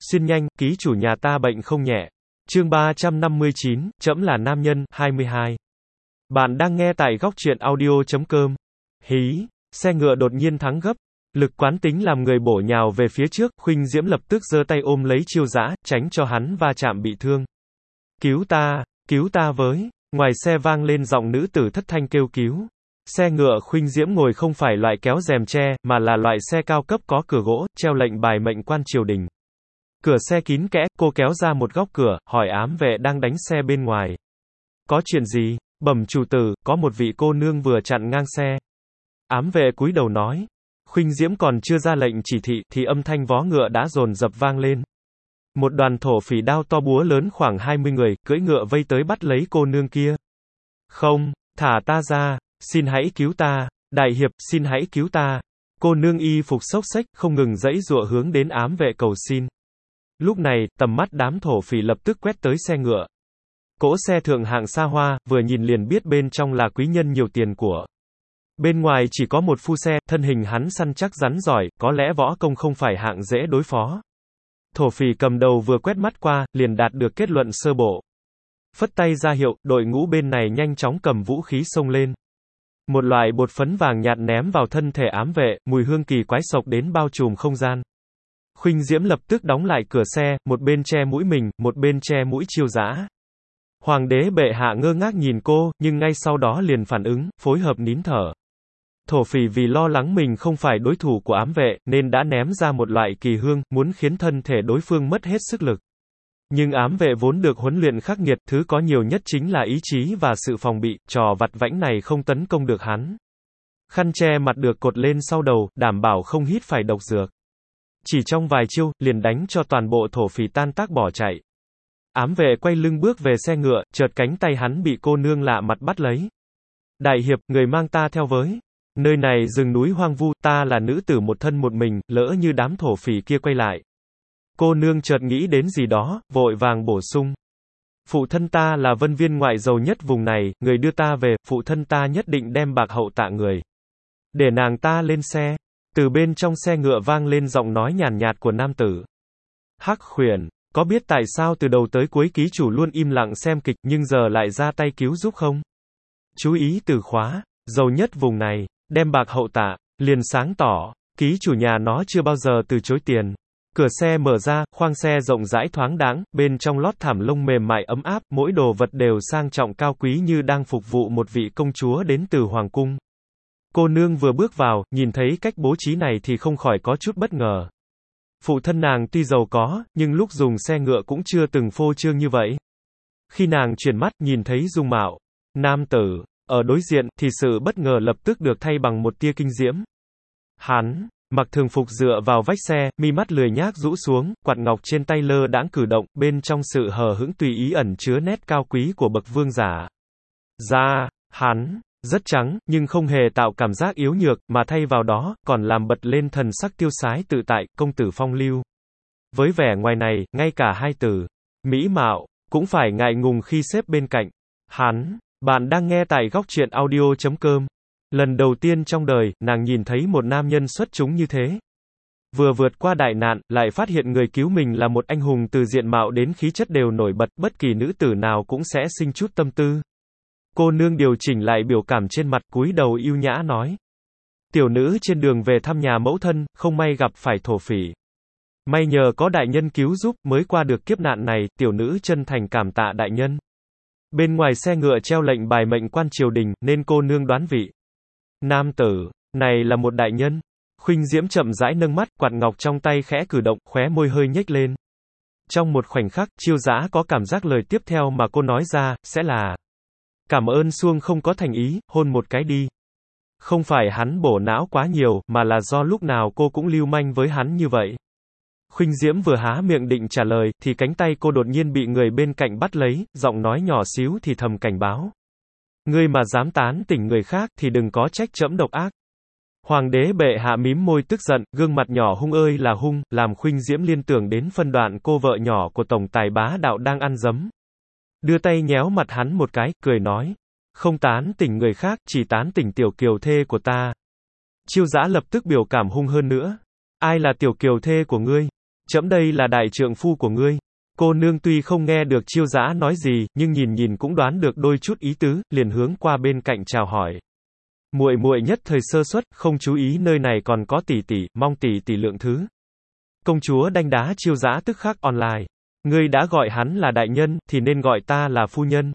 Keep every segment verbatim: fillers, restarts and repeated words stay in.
Xin nhanh, ký chủ nhà ta bệnh không nhẹ. Chương ba trăm năm mươi chín, trẫm là nam nhân, hai mươi hai. Bạn đang nghe tại góc truyện audio chấm com. Hí, xe ngựa đột nhiên thắng gấp. Lực quán tính làm người bổ nhào về phía trước, Khuynh Diễm lập tức giơ tay ôm lấy Chiêu Dã, tránh cho hắn va chạm bị thương. Cứu ta, cứu ta với. Ngoài xe vang lên giọng nữ tử thất thanh kêu cứu. Xe ngựa Khuynh Diễm ngồi không phải loại kéo rèm tre, mà là loại xe cao cấp có cửa gỗ, treo lệnh bài mệnh quan triều đình. Cửa xe kín kẽ, cô kéo ra một góc cửa, hỏi ám vệ đang đánh xe bên ngoài. Có chuyện gì? Bẩm chủ tử, có một vị cô nương vừa chặn ngang xe. Ám vệ cúi đầu nói. Khuynh Diễm còn chưa ra lệnh chỉ thị, thì âm thanh vó ngựa đã dồn dập vang lên. Một đoàn thổ phỉ đao to búa lớn khoảng hai mươi người, cưỡi ngựa vây tới bắt lấy cô nương kia. Không, thả ta ra, xin hãy cứu ta, đại hiệp, xin hãy cứu ta. Cô nương y phục xốc xếch, không ngừng giãy giụa hướng đến ám vệ cầu xin. Lúc này, tầm mắt đám thổ phỉ lập tức quét tới xe ngựa. Cỗ xe thượng hạng xa hoa, vừa nhìn liền biết bên trong là quý nhân nhiều tiền của. Bên ngoài chỉ có một phu xe, thân hình hắn săn chắc rắn giỏi, có lẽ võ công không phải hạng dễ đối phó. Thổ phỉ cầm đầu vừa quét mắt qua, liền đạt được kết luận sơ bộ. Phất tay ra hiệu, đội ngũ bên này nhanh chóng cầm vũ khí xông lên. Một loại bột phấn vàng nhạt ném vào thân thể ám vệ, mùi hương kỳ quái sộc đến bao trùm không gian. Khuynh Diễm lập tức đóng lại cửa xe, một bên che mũi mình, một bên che mũi Chiêu Dã. Hoàng đế bệ hạ ngơ ngác nhìn cô, nhưng ngay sau đó liền phản ứng, phối hợp nín thở. Thổ phỉ vì lo lắng mình không phải đối thủ của ám vệ, nên đã ném ra một loại kỳ hương, muốn khiến thân thể đối phương mất hết sức lực. Nhưng ám vệ vốn được huấn luyện khắc nghiệt, thứ có nhiều nhất chính là ý chí và sự phòng bị, trò vặt vãnh này không tấn công được hắn. Khăn che mặt được cột lên sau đầu, đảm bảo không hít phải độc dược. Chỉ trong vài chiêu, liền đánh cho toàn bộ thổ phỉ tan tác bỏ chạy. Ám vệ quay lưng bước về xe ngựa, chợt cánh tay hắn bị cô nương lạ mặt bắt lấy. Đại hiệp, người mang ta theo với. Nơi này rừng núi hoang vu, ta là nữ tử một thân một mình, lỡ như đám thổ phỉ kia quay lại. Cô nương chợt nghĩ đến gì đó, vội vàng bổ sung. Phụ thân ta là vân viên ngoại giàu nhất vùng này, người đưa ta về, phụ thân ta nhất định đem bạc hậu tạ người. Để nàng ta lên xe. Từ bên trong xe ngựa vang lên giọng nói nhàn nhạt của nam tử. Hắc khuyển, có biết tại sao từ đầu tới cuối ký chủ luôn im lặng xem kịch, nhưng giờ lại ra tay cứu giúp không? Chú ý từ khóa, giàu nhất vùng này, đem bạc hậu tạ, liền sáng tỏ, ký chủ nhà nó chưa bao giờ từ chối tiền. Cửa xe mở ra, khoang xe rộng rãi thoáng đãng, bên trong lót thảm lông mềm mại ấm áp, mỗi đồ vật đều sang trọng cao quý như đang phục vụ một vị công chúa đến từ hoàng cung. Cô nương vừa bước vào, nhìn thấy cách bố trí này thì không khỏi có chút bất ngờ. Phụ thân nàng tuy giàu có, nhưng lúc dùng xe ngựa cũng chưa từng phô trương như vậy. Khi nàng chuyển mắt, nhìn thấy dung mạo nam tử ở đối diện, thì sự bất ngờ lập tức được thay bằng một tia kinh diễm. Hắn mặc thường phục dựa vào vách xe, mi mắt lười nhác rũ xuống, quạt ngọc trên tay lơ đãng cử động, bên trong sự hờ hững tùy ý ẩn chứa nét cao quý của bậc vương giả. Da hắn rất trắng, nhưng không hề tạo cảm giác yếu nhược, mà thay vào đó, còn làm bật lên thần sắc tiêu sái tự tại, công tử phong lưu. Với vẻ ngoài này, ngay cả hai từ mỹ mạo cũng phải ngại ngùng khi xếp bên cạnh hắn. Bạn đang nghe tại góc truyện audio chấm com. Lần đầu tiên trong đời, nàng nhìn thấy một nam nhân xuất chúng như thế. Vừa vượt qua đại nạn, lại phát hiện người cứu mình là một anh hùng từ diện mạo đến khí chất đều nổi bật, bất kỳ nữ tử nào cũng sẽ sinh chút tâm tư. Cô nương điều chỉnh lại biểu cảm trên mặt, cúi đầu yêu nhã nói. Tiểu nữ trên đường về thăm nhà mẫu thân, không may gặp phải thổ phỉ. May nhờ có đại nhân cứu giúp, mới qua được kiếp nạn này, tiểu nữ chân thành cảm tạ đại nhân. Bên ngoài xe ngựa treo lệnh bài mệnh quan triều đình, nên cô nương đoán vị. Nam tử này là một đại nhân. Khuynh Diễm chậm rãi nâng mắt, quạt ngọc trong tay khẽ cử động, khóe môi hơi nhếch lên. Trong một khoảnh khắc, Chiêu Dã có cảm giác lời tiếp theo mà cô nói ra, sẽ là cảm ơn xuông không có thành ý, hôn một cái đi. Không phải hắn bổ não quá nhiều, mà là do lúc nào cô cũng lưu manh với hắn như vậy. Khuynh Diễm vừa há miệng định trả lời, thì cánh tay cô đột nhiên bị người bên cạnh bắt lấy, giọng nói nhỏ xíu thì thầm cảnh báo. Ngươi mà dám tán tỉnh người khác, thì đừng có trách trẫm độc ác. Hoàng đế bệ hạ mím môi tức giận, gương mặt nhỏ hung ơi là hung, làm Khuynh Diễm liên tưởng đến phân đoạn cô vợ nhỏ của tổng tài bá đạo đang ăn dấm. Đưa tay nhéo mặt hắn một cái, cười nói. Không tán tỉnh người khác, chỉ tán tỉnh tiểu kiều thê của ta. Chiêu Dã lập tức biểu cảm hung hơn nữa. Ai là tiểu kiều thê của ngươi? Trẫm đây là đại trượng phu của ngươi. Cô nương tuy không nghe được Chiêu Dã nói gì, nhưng nhìn nhìn cũng đoán được đôi chút ý tứ, liền hướng qua bên cạnh chào hỏi. Muội muội nhất thời sơ suất, không chú ý nơi này còn có tỷ tỷ, mong tỷ tỷ lượng thứ. Công chúa đanh đá Chiêu Dã tức khắc online. Ngươi đã gọi hắn là đại nhân, thì nên gọi ta là phu nhân.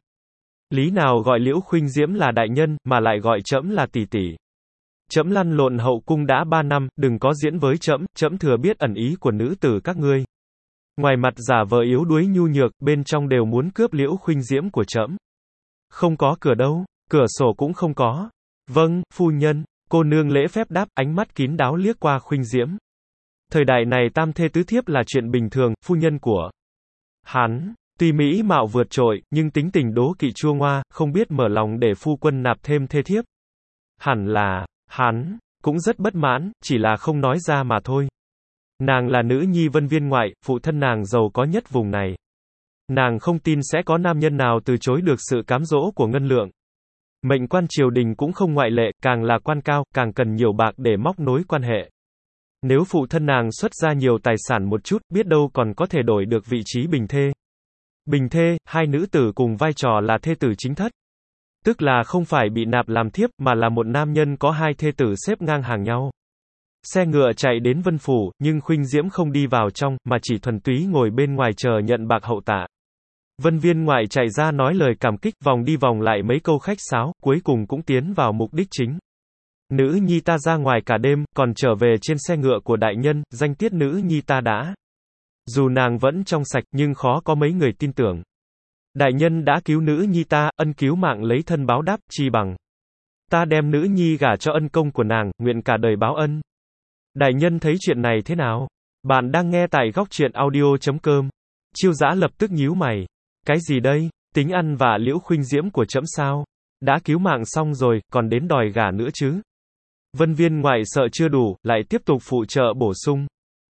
Lý nào gọi Liễu Khuynh Diễm là đại nhân, mà lại gọi trẫm là tỷ tỷ. Trẫm lăn lộn hậu cung đã ba năm, đừng có diễn với trẫm, trẫm thừa biết ẩn ý của nữ tử các ngươi. Ngoài mặt giả vờ yếu đuối nhu nhược, bên trong đều muốn cướp Liễu Khuynh Diễm của trẫm. Không có cửa đâu, cửa sổ cũng không có. Vâng, phu nhân, cô nương lễ phép đáp, ánh mắt kín đáo liếc qua Khuynh Diễm. Thời đại này tam thê tứ thiếp là chuyện bình thường, phu nhân của hắn, tuy mỹ mạo vượt trội, nhưng tính tình đố kỵ chua ngoa, không biết mở lòng để phu quân nạp thêm thê thiếp. Hẳn là, hắn, cũng rất bất mãn, chỉ là không nói ra mà thôi. Nàng là nữ nhi Vân Viên ngoại, phụ thân nàng giàu có nhất vùng này. Nàng không tin sẽ có nam nhân nào từ chối được sự cám dỗ của ngân lượng. Mệnh quan triều đình cũng không ngoại lệ, càng là quan cao, càng cần nhiều bạc để móc nối quan hệ. Nếu phụ thân nàng xuất ra nhiều tài sản một chút, biết đâu còn có thể đổi được vị trí bình thê. Bình thê, hai nữ tử cùng vai trò là thê tử chính thất. Tức là không phải bị nạp làm thiếp, mà là một nam nhân có hai thê tử xếp ngang hàng nhau. Xe ngựa chạy đến Vân Phủ, nhưng Khuynh Diễm không đi vào trong, mà chỉ thuần túy ngồi bên ngoài chờ nhận bạc hậu tạ. Vân Viên ngoại chạy ra nói lời cảm kích, vòng đi vòng lại mấy câu khách sáo, cuối cùng cũng tiến vào mục đích chính. Nữ nhi ta ra ngoài cả đêm, còn trở về trên xe ngựa của đại nhân, danh tiết nữ nhi ta đã. Dù nàng vẫn trong sạch, nhưng khó có mấy người tin tưởng. Đại nhân đã cứu nữ nhi ta, ân cứu mạng lấy thân báo đáp, chi bằng. Ta đem nữ nhi gả cho ân công của nàng, nguyện cả đời báo ân. Đại nhân thấy chuyện này thế nào? Bạn đang nghe tại góc truyện audio chấm com. Chiêu Dã lập tức nhíu mày. Cái gì đây? Tính ăn vạ Liễu Khuynh Diễm của trẫm sao? Đã cứu mạng xong rồi, còn đến đòi gả nữa chứ? Vân Viên ngoại sợ chưa đủ, lại tiếp tục phụ trợ bổ sung.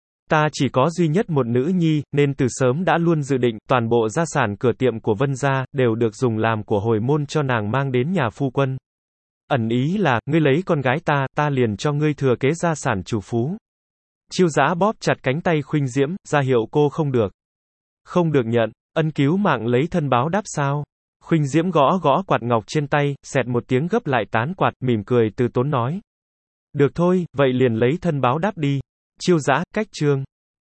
Ta chỉ có duy nhất một nữ nhi, nên từ sớm đã luôn dự định, toàn bộ gia sản cửa tiệm của Vân gia, đều được dùng làm của hồi môn cho nàng mang đến nhà phu quân. Ẩn ý là, ngươi lấy con gái ta, ta liền cho ngươi thừa kế gia sản chủ phú. Chiêu Dã bóp chặt cánh tay Khuynh Diễm, ra hiệu cô không được. Không được nhận, ân cứu mạng lấy thân báo đáp sao? Khuynh Diễm gõ gõ quạt ngọc trên tay, xẹt một tiếng gấp lại tán quạt, mỉm cười từ tốn nói. Được thôi, vậy liền lấy thân báo đáp đi. Chiêu Dã, cách chương.